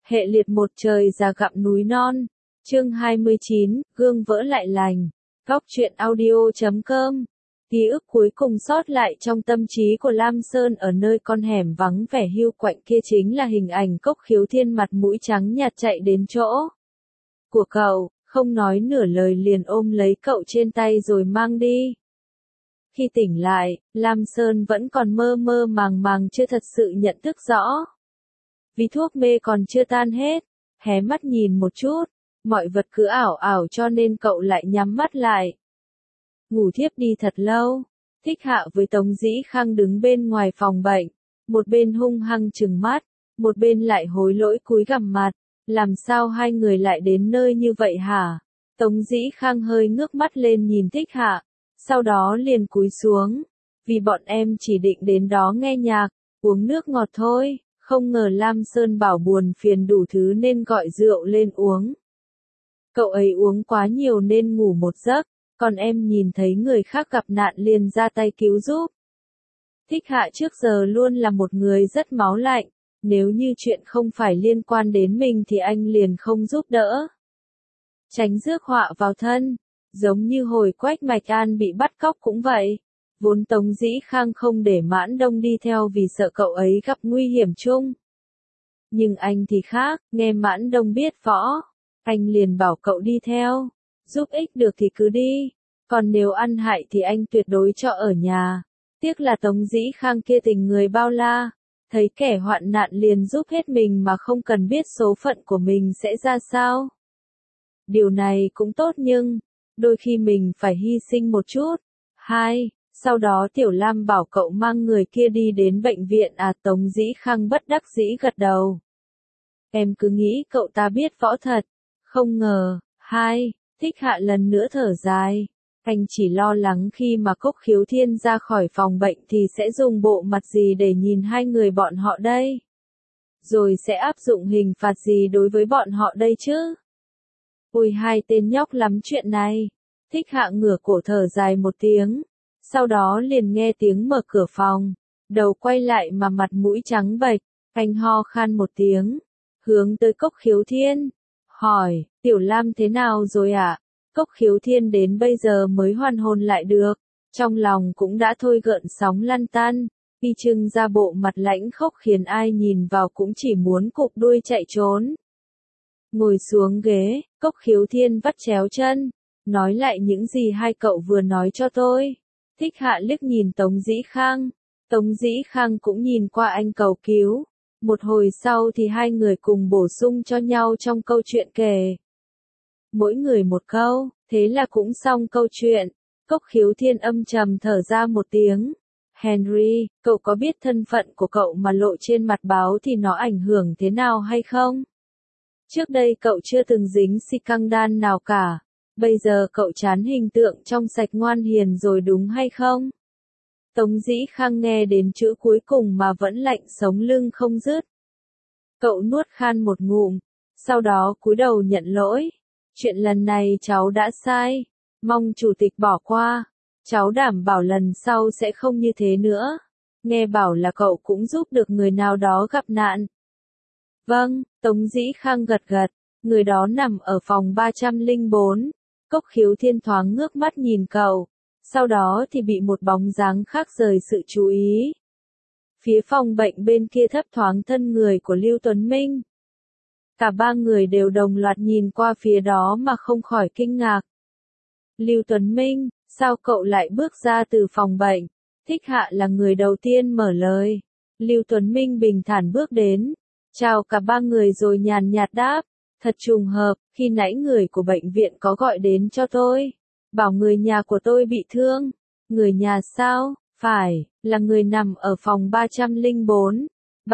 Hệ liệt một trời già gặm núi non. Chương 29, gương vỡ lại lành. Góc truyện audio.com. Ký ức cuối cùng sót lại trong tâm trí của Lam Sơn ở nơi con hẻm vắng vẻ hiu quạnh kia chính là hình ảnh Cốc Khiếu Thiên mặt mũi trắng nhạt chạy đến chỗ của cậu, không nói nửa lời liền ôm lấy cậu trên tay rồi mang đi. Khi tỉnh lại, Lam Sơn vẫn còn mơ mơ màng màng chưa thật sự nhận thức rõ. Vì thuốc mê còn chưa tan hết, hé mắt nhìn một chút, mọi vật cứ ảo ảo cho nên cậu lại nhắm mắt lại. Ngủ thiếp đi thật lâu, Thích Hạ với Tống Dĩ Khang đứng bên ngoài phòng bệnh, một bên hung hăng trừng mắt, một bên lại hối lỗi cúi gằm mặt, làm sao hai người lại đến nơi như vậy hả? Tống Dĩ Khang hơi ngước mắt lên nhìn Thích Hạ, sau đó liền cúi xuống, vì bọn em chỉ định đến đó nghe nhạc, uống nước ngọt thôi. Không ngờ Lam Sơn bảo buồn phiền đủ thứ nên gọi rượu lên uống. Cậu ấy uống quá nhiều nên ngủ một giấc, còn em nhìn thấy người khác gặp nạn liền ra tay cứu giúp. Thích Hạ trước giờ luôn là một người rất máu lạnh, nếu như chuyện không phải liên quan đến mình thì anh liền không giúp đỡ. Tránh rước họa vào thân, giống như hồi Quách Mạch An bị bắt cóc cũng vậy. Vốn Tống Dĩ Khang không để Mãn Đông đi theo vì sợ cậu ấy gặp nguy hiểm chung. Nhưng anh thì khác, nghe Mãn Đông biết võ, anh liền bảo cậu đi theo, giúp ích được thì cứ đi, còn nếu ăn hại thì anh tuyệt đối cho ở nhà. Tiếc là Tống Dĩ Khang kia tình người bao la, thấy kẻ hoạn nạn liền giúp hết mình mà không cần biết số phận của mình sẽ ra sao. Điều này cũng tốt nhưng, đôi khi mình phải hy sinh một chút. Sau đó Tiểu Lam bảo cậu mang người kia đi đến bệnh viện à? Tống Dĩ Khang bất đắc dĩ gật đầu. Em cứ nghĩ cậu ta biết võ thật, không ngờ. Thích Hạ lần nữa thở dài. Anh chỉ lo lắng khi mà Cốc Khiếu Thiên ra khỏi phòng bệnh thì sẽ dùng bộ mặt gì để nhìn hai người bọn họ đây? Rồi sẽ áp dụng hình phạt gì đối với bọn họ đây chứ? Ôi hai tên nhóc lắm chuyện này. Thích Hạ ngửa cổ thở dài một tiếng. Sau đó liền nghe tiếng mở cửa phòng, đầu quay lại mà mặt mũi trắng bệch, anh ho khan một tiếng, hướng tới Cốc Khiếu Thiên, hỏi, Tiểu Lam thế nào rồi ạ? Cốc Khiếu Thiên đến bây giờ mới hoàn hồn lại được, trong lòng cũng đã thôi gợn sóng lăn tăn, y trưng ra bộ mặt lãnh khốc khiến ai nhìn vào cũng chỉ muốn cụp đuôi chạy trốn. Ngồi xuống ghế, Cốc Khiếu Thiên vắt chéo chân, nói lại những gì hai cậu vừa nói cho tôi. Thích Hạ liếc nhìn Tống Dĩ Khang, Tống Dĩ Khang cũng nhìn qua anh cầu cứu, một hồi sau thì hai người cùng bổ sung cho nhau trong câu chuyện kể. Mỗi người một câu, thế là cũng xong câu chuyện. Cốc Khiếu Thiên âm trầm thở ra một tiếng. Henry, cậu có biết thân phận của cậu mà lộ trên mặt báo thì nó ảnh hưởng thế nào hay không? Trước đây cậu chưa từng dính scandal nào cả. Bây giờ cậu chán hình tượng trong sạch ngoan hiền rồi đúng hay không? Tống Dĩ Khang nghe đến chữ cuối cùng mà vẫn lạnh sống lưng không dứt. Cậu nuốt khan một ngụm, sau đó cúi đầu nhận lỗi. Chuyện lần này cháu đã sai, mong chủ tịch bỏ qua. Cháu đảm bảo lần sau sẽ không như thế nữa. Nghe bảo là cậu cũng giúp được người nào đó gặp nạn. Vâng, Tống Dĩ Khang gật gật, người đó nằm ở phòng 304. Cốc Khiếu Thiên thoáng ngước mắt nhìn cậu, sau đó thì bị một bóng dáng khác rời sự chú ý. Phía phòng bệnh bên kia thấp thoáng thân người của Lưu Tuấn Minh. Cả ba người đều đồng loạt nhìn qua phía đó mà không khỏi kinh ngạc. Lưu Tuấn Minh, sao cậu lại bước ra từ phòng bệnh? Thích Hạ là người đầu tiên mở lời. Lưu Tuấn Minh bình thản bước đến, chào cả ba người rồi nhàn nhạt đáp. Thật trùng hợp, khi nãy người của bệnh viện có gọi đến cho tôi, bảo người nhà của tôi bị thương. Người nhà sao? Phải, là người nằm ở phòng 304.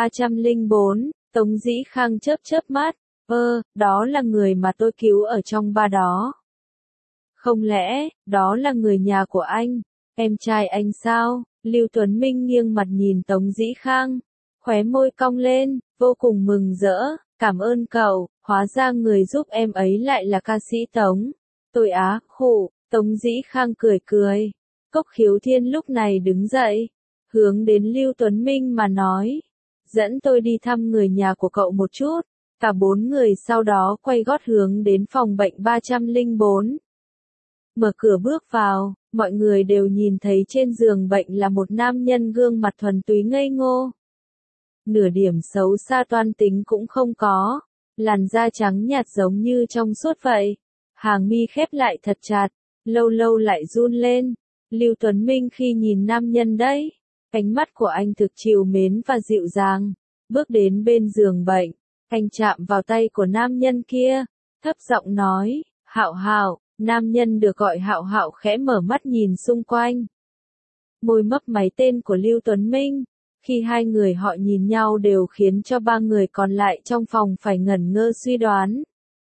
304, Tống Dĩ Khang chớp mắt, đó là người mà tôi cứu ở trong ba đó. Không lẽ, đó là người nhà của anh, em trai anh sao? Lưu Tuấn Minh nghiêng mặt nhìn Tống Dĩ Khang, khóe môi cong lên, vô cùng mừng rỡ. Cảm ơn cậu, hóa ra người giúp em ấy lại là ca sĩ Tống. Tôi khổ, Tống Dĩ Khang cười cười. Cốc Khiếu Thiên lúc này đứng dậy, hướng đến Lưu Tuấn Minh mà nói. Dẫn tôi đi thăm người nhà của cậu một chút. Cả 4 người sau đó quay gót hướng đến phòng bệnh 304. Mở cửa bước vào, mọi người đều nhìn thấy trên giường bệnh là một nam nhân gương mặt thuần túy ngây ngô. Nửa điểm xấu xa toan tính cũng không có, làn da trắng nhạt giống như trong suốt vậy. Hàng mi khép lại thật chặt, lâu lâu lại run lên. Lưu Tuấn Minh khi nhìn nam nhân đấy, ánh mắt của anh thực trìu mến và dịu dàng. Bước đến bên giường bệnh, anh chạm vào tay của nam nhân kia, thấp giọng nói, Hạo Hạo. Nam nhân được gọi Hạo Hạo khẽ mở mắt nhìn xung quanh. Môi mấp máy tên của Lưu Tuấn Minh. Khi hai người họ nhìn nhau đều khiến cho 3 người còn lại trong phòng phải ngẩn ngơ suy đoán.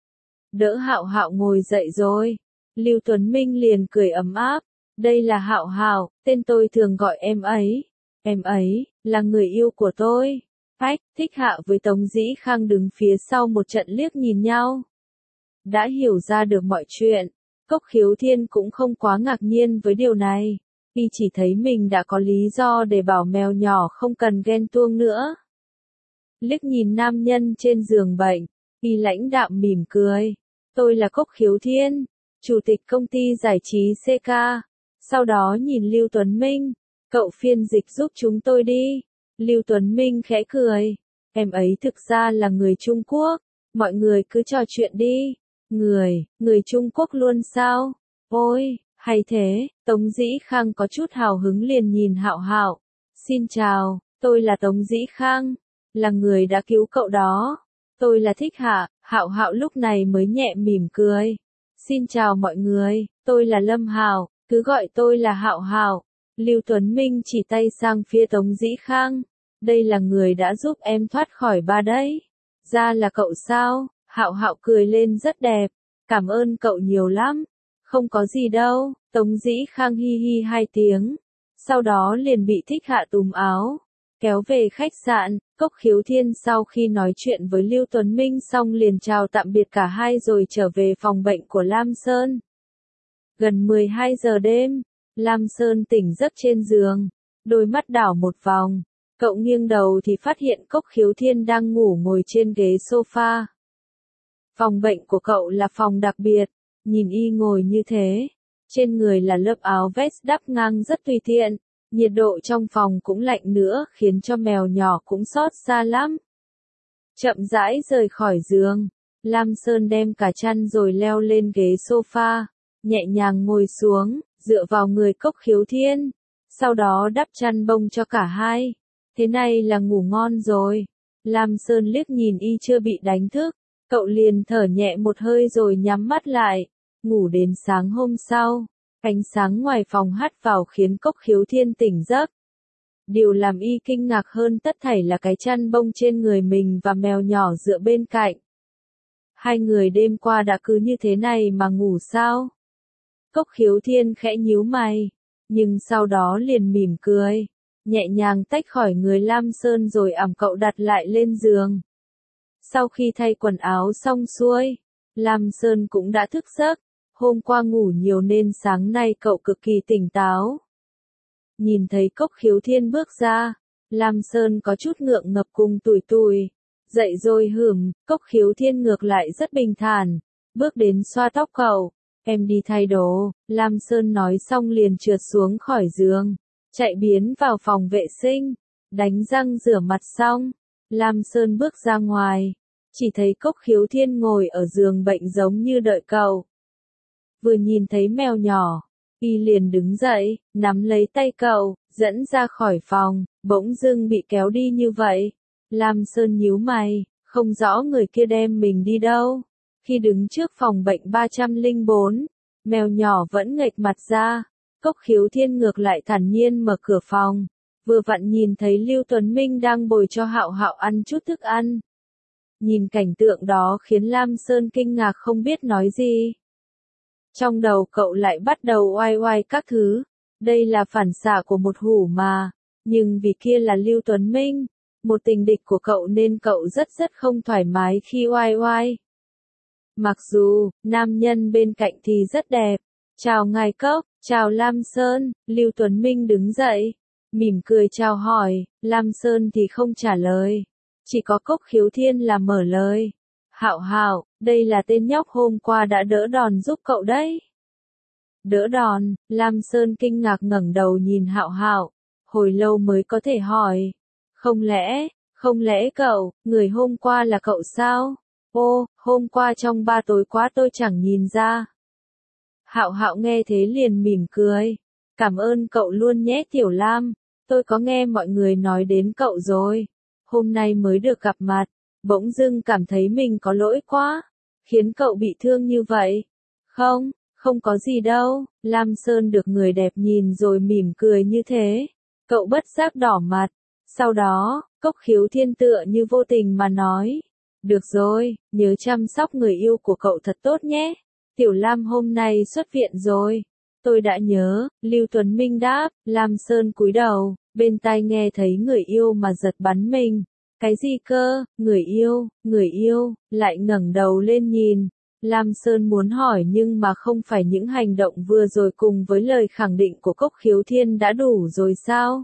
Đỡ Hạo Hạo ngồi dậy rồi. Lưu Tuấn Minh liền cười ấm áp. Đây là Hạo Hạo, tên tôi thường gọi em ấy. Em ấy, là người yêu của tôi. Phách, Thích Hạ với Tống Dĩ Khang đứng phía sau một trận liếc nhìn nhau. Đã hiểu ra được mọi chuyện. Cốc Khiếu Thiên cũng không quá ngạc nhiên với điều này. Y chỉ thấy mình đã có lý do để bảo mèo nhỏ không cần ghen tuông nữa. Liếc nhìn nam nhân trên giường bệnh, Y lãnh đạm mỉm cười. Tôi là Cốc Khiếu Thiên, chủ tịch công ty giải trí CK. Sau đó nhìn Lưu Tuấn Minh, cậu phiên dịch giúp chúng tôi đi. Lưu Tuấn Minh khẽ cười. Em ấy thực ra là người Trung Quốc, mọi người cứ trò chuyện đi. Người Trung Quốc luôn sao? Ôi, hay thế, Tống Dĩ Khang có chút hào hứng liền nhìn Hạo Hạo. Xin chào, tôi là Tống Dĩ Khang, là người đã cứu cậu đó. Tôi là Thích Hạ, Hạo Hạo lúc này mới nhẹ mỉm cười. Xin chào mọi người, tôi là Lâm Hạo, cứ gọi tôi là Hạo Hạo. Lưu Tuấn Minh chỉ tay sang phía Tống Dĩ Khang. Đây là người đã giúp em thoát khỏi ba đấy. Ra là cậu sao? Hạo Hạo cười lên rất đẹp. Cảm ơn cậu nhiều lắm. Không có gì đâu. Tống Dĩ Khang hi hi 2 tiếng. Sau đó liền bị Thích Hạ túm áo, kéo về khách sạn. Cốc Khiếu Thiên sau khi nói chuyện với Lưu Tuấn Minh xong liền chào tạm biệt cả hai rồi trở về phòng bệnh của Lam Sơn. Gần 12 giờ đêm, Lam Sơn tỉnh giấc trên giường, đôi mắt đảo một vòng. Cậu nghiêng đầu thì phát hiện Cốc Khiếu Thiên đang ngủ ngồi trên ghế sofa. Phòng bệnh của cậu là phòng đặc biệt, nhìn y ngồi như thế. Trên người là lớp áo vest đắp ngang rất tùy tiện, nhiệt độ trong phòng cũng lạnh nữa khiến cho mèo nhỏ cũng xót xa lắm. Chậm rãi rời khỏi giường, Lam Sơn đem cả chăn rồi leo lên ghế sofa, nhẹ nhàng ngồi xuống, dựa vào người Cốc Khiếu Thiên, sau đó đắp chăn bông cho cả hai. Thế này là ngủ ngon rồi. Lam Sơn liếc nhìn y chưa bị đánh thức, cậu liền thở nhẹ một hơi rồi nhắm mắt lại, ngủ đến sáng hôm sau. Ánh sáng ngoài phòng hắt vào khiến Cốc Khiếu Thiên tỉnh giấc. Điều làm y kinh ngạc hơn tất thảy là cái chăn bông trên người mình và mèo nhỏ dựa bên cạnh. Hai người đêm qua đã cứ như thế này mà ngủ sao? Cốc Khiếu Thiên khẽ nhíu mày, nhưng sau đó liền mỉm cười, nhẹ nhàng tách khỏi người Lam Sơn rồi ẵm cậu đặt lại lên giường. Sau khi thay quần áo xong xuôi, Lam Sơn cũng đã thức giấc. Hôm qua ngủ nhiều nên sáng nay cậu cực kỳ tỉnh táo. Nhìn thấy Cốc Khiếu Thiên bước ra, Lam Sơn có chút ngượng ngập cùng tủi tủi. Dậy rồi hửm, Cốc Khiếu Thiên ngược lại rất bình thản, bước đến xoa tóc cậu. Em đi thay đồ, Lam Sơn nói xong liền trượt xuống khỏi giường, chạy biến vào phòng vệ sinh, đánh răng rửa mặt xong. Lam Sơn bước ra ngoài, chỉ thấy Cốc Khiếu Thiên ngồi ở giường bệnh giống như đợi cậu. Vừa nhìn thấy mèo nhỏ, y liền đứng dậy, nắm lấy tay cậu, dẫn ra khỏi phòng, bỗng dưng bị kéo đi như vậy. Lam Sơn nhíu mày, không rõ người kia đem mình đi đâu. Khi đứng trước phòng bệnh 304, mèo nhỏ vẫn nghệch mặt ra. Cốc Khiếu Thiên ngược lại thản nhiên mở cửa phòng, vừa vặn nhìn thấy Lưu Tuấn Minh đang bồi cho Hạo Hạo ăn chút thức ăn. Nhìn cảnh tượng đó khiến Lam Sơn kinh ngạc không biết nói gì. Trong đầu cậu lại bắt đầu oai oai các thứ. Đây là phản xạ của một hủ mà. Nhưng vì kia là Lưu Tuấn Minh, một tình địch của cậu nên cậu rất không thoải mái khi oai oai. Mặc dù, nam nhân bên cạnh thì rất đẹp. Chào ngài Cốc, chào Lam Sơn. Lưu Tuấn Minh đứng dậy, mỉm cười chào hỏi. Lam Sơn thì không trả lời. Chỉ có Cốc Khiếu Thiên là mở lời. Hạo Hạo, đây là tên nhóc hôm qua đã đỡ đòn giúp cậu đấy. Đỡ đòn, Lam Sơn kinh ngạc ngẩng đầu nhìn Hạo Hạo, hồi lâu mới có thể hỏi. Không lẽ cậu, người hôm qua là cậu sao? Ô, hôm qua trong 3 tối quá tôi chẳng nhìn ra. Hạo Hạo nghe thế liền mỉm cười. Cảm ơn cậu luôn nhé Tiểu Lam, tôi có nghe mọi người nói đến cậu rồi. Hôm nay mới được gặp mặt, bỗng dưng cảm thấy mình có lỗi quá, khiến cậu bị thương như vậy. Không có gì đâu, Lam Sơn được người đẹp nhìn rồi mỉm cười như thế. Cậu bất giác đỏ mặt. Sau đó, Cốc Khiếu Thiên tựa như vô tình mà nói. Được rồi, nhớ chăm sóc người yêu của cậu thật tốt nhé. Tiểu Lam hôm nay xuất viện rồi. Tôi đã nhớ, Lưu Tuấn Minh đáp, Lam Sơn cúi đầu, bên tai nghe thấy người yêu mà giật bắn mình. Cái gì cơ, người yêu, lại ngẩng đầu lên nhìn. Lam Sơn muốn hỏi nhưng mà không phải những hành động vừa rồi cùng với lời khẳng định của Cốc Khiếu Thiên đã đủ rồi sao?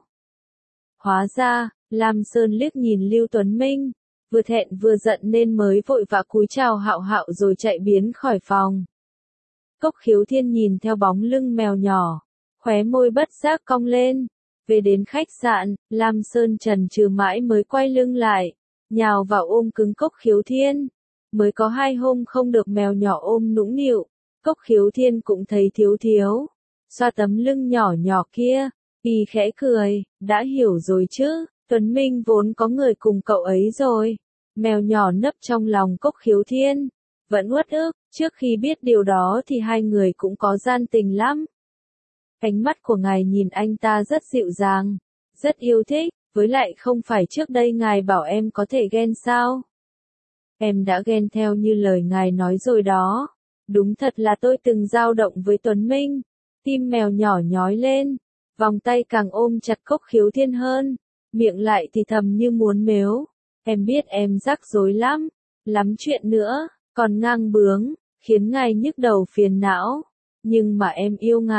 Hóa ra, Lam Sơn liếc nhìn Lưu Tuấn Minh, vừa thẹn vừa giận nên mới vội vã cúi chào Hạo Hạo rồi chạy biến khỏi phòng. Cốc Khiếu Thiên nhìn theo bóng lưng mèo nhỏ, khóe môi bất giác cong lên. Về đến khách sạn, Lam Sơn chần chừ mãi mới quay lưng lại, nhào vào ôm cứng Cốc Khiếu Thiên. Mới có 2 hôm không được mèo nhỏ ôm nũng nịu, Cốc Khiếu Thiên cũng thấy thiếu. Xoa tấm lưng nhỏ nhỏ kia, y khẽ cười, đã hiểu rồi chứ, Tuấn Minh vốn có người cùng cậu ấy rồi. Mèo nhỏ nấp trong lòng Cốc Khiếu Thiên, vẫn uất ức, trước khi biết điều đó thì hai người cũng có gian tình lắm. Ánh mắt của ngài nhìn anh ta rất dịu dàng, rất yêu thích, với lại không phải trước đây ngài bảo em có thể ghen sao? Em đã ghen theo như lời ngài nói rồi đó. Đúng thật là tôi từng dao động với Tuấn Minh. Tim mèo nhỏ nhói lên, vòng tay càng ôm chặt Cốc Khiếu Thiên hơn, miệng lại thì thầm như muốn mếu. Em biết em rắc rối lắm chuyện nữa, còn ngang bướng, khiến ngài nhức đầu phiền não. Nhưng mà em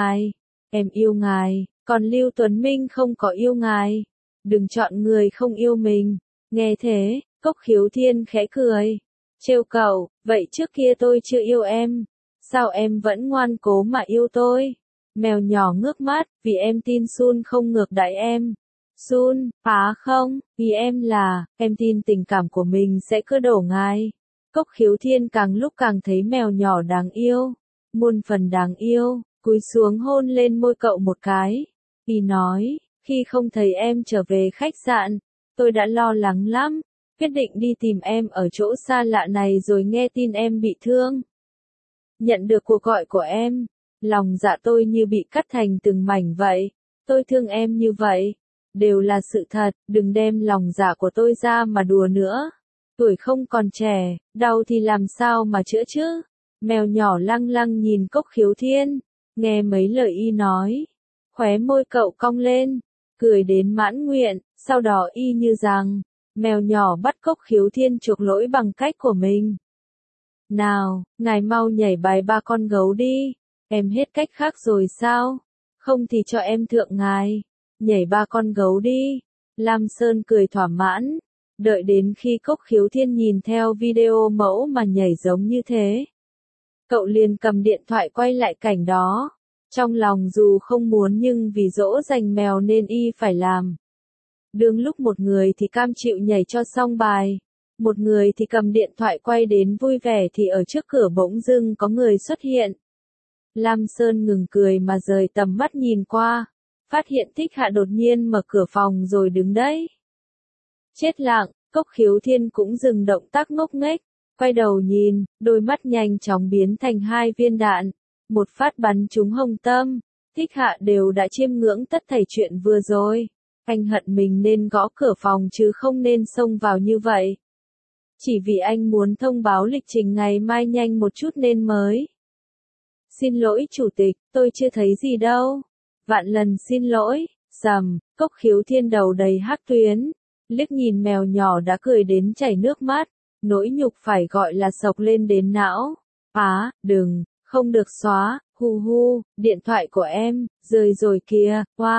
yêu ngài, còn Lưu Tuấn Minh không có yêu ngài. Đừng chọn người không yêu mình. Nghe thế, Cốc Khiếu Thiên khẽ cười. Trêu cậu, vậy trước kia tôi chưa yêu em. Sao em vẫn ngoan cố mà yêu tôi? Mèo nhỏ ngước mắt, vì em tin Sun không ngược đãi em. Sun, không, vì em tin tình cảm của mình sẽ cưa đổ ngài. Cốc Khiếu Thiên càng lúc càng thấy mèo nhỏ đáng yêu, muôn phần đáng yêu, cúi xuống hôn lên môi cậu một cái. Y nói, khi không thấy em trở về khách sạn, tôi đã lo lắng lắm, quyết định đi tìm em ở chỗ xa lạ này rồi nghe tin em bị thương. Nhận được cuộc gọi của em, lòng dạ tôi như bị cắt thành từng mảnh vậy, tôi thương em như vậy, đều là sự thật, đừng đem lòng dạ của tôi ra mà đùa nữa. Tuổi không còn trẻ, đau thì làm sao mà chữa chứ? Mèo nhỏ lăng lăng nhìn Cốc Khiếu Thiên, nghe mấy lời y nói, khóe môi cậu cong lên, cười đến mãn nguyện, sau đó y như rằng, mèo nhỏ bắt Cốc Khiếu Thiên chuộc lỗi bằng cách của mình. Nào, ngài mau nhảy bài 3 con gấu đi, em hết cách khác rồi sao? Không thì cho em thượng ngài, nhảy 3 con gấu đi. Lam Sơn cười thỏa mãn, đợi đến khi Cốc Khiếu Thiên nhìn theo video mẫu mà nhảy giống như thế. Cậu liền cầm điện thoại quay lại cảnh đó, trong lòng dù không muốn nhưng vì dỗ dành mèo nên y phải làm. Đương lúc một người thì cam chịu nhảy cho xong bài, một người thì cầm điện thoại quay đến vui vẻ thì ở trước cửa bỗng dưng có người xuất hiện. Lam Sơn ngừng cười mà rời tầm mắt nhìn qua, phát hiện Thích Hạ đột nhiên mở cửa phòng rồi đứng đấy. Chết lặng, Cốc Khiếu Thiên cũng dừng động tác ngốc nghếch, quay đầu nhìn, đôi mắt nhanh chóng biến thành 2 viên đạn, một phát bắn trúng hông tâm. Thích Hạ đều đã chiêm ngưỡng tất thảy chuyện vừa rồi. Anh hận mình nên gõ cửa phòng chứ không nên xông vào như vậy. Chỉ vì anh muốn thông báo lịch trình ngày mai nhanh một chút nên mới. Xin lỗi chủ tịch, tôi chưa thấy gì đâu. Vạn lần xin lỗi. Cốc Khiếu Thiên đầu đầy hắc tuyến, liếc nhìn mèo nhỏ đã cười đến chảy nước mắt, nỗi nhục phải gọi là sộc lên đến não. Đừng, không được xóa, điện thoại của em, rơi rồi kìa,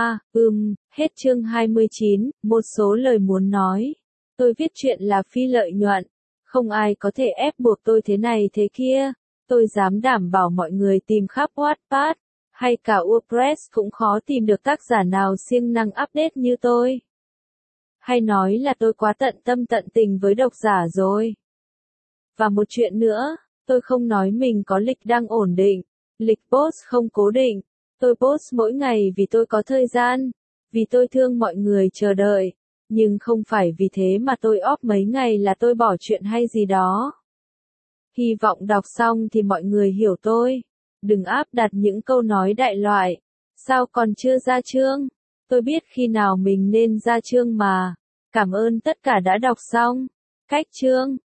hết chương 29, một số lời muốn nói. Tôi viết chuyện là phi lợi nhuận, Không ai có thể ép buộc tôi thế này thế kia. Tôi dám đảm bảo mọi người tìm khắp Wattpad, hay cả WordPress cũng khó tìm được tác giả nào siêng năng update như tôi. Hay nói là tôi quá tận tâm tận tình với độc giả rồi. Và một chuyện nữa, tôi không nói mình có lịch đăng ổn định, lịch post không cố định. Tôi post mỗi ngày vì tôi có thời gian, vì tôi thương mọi người chờ đợi, nhưng không phải vì thế mà tôi off mấy ngày là tôi bỏ chuyện hay gì đó. Hy vọng đọc xong thì mọi người hiểu tôi. Đừng áp đặt những câu nói đại loại. Sao còn chưa ra chương? Tôi biết khi nào mình nên ra chương mà. Cảm ơn tất cả đã đọc xong. Cách chương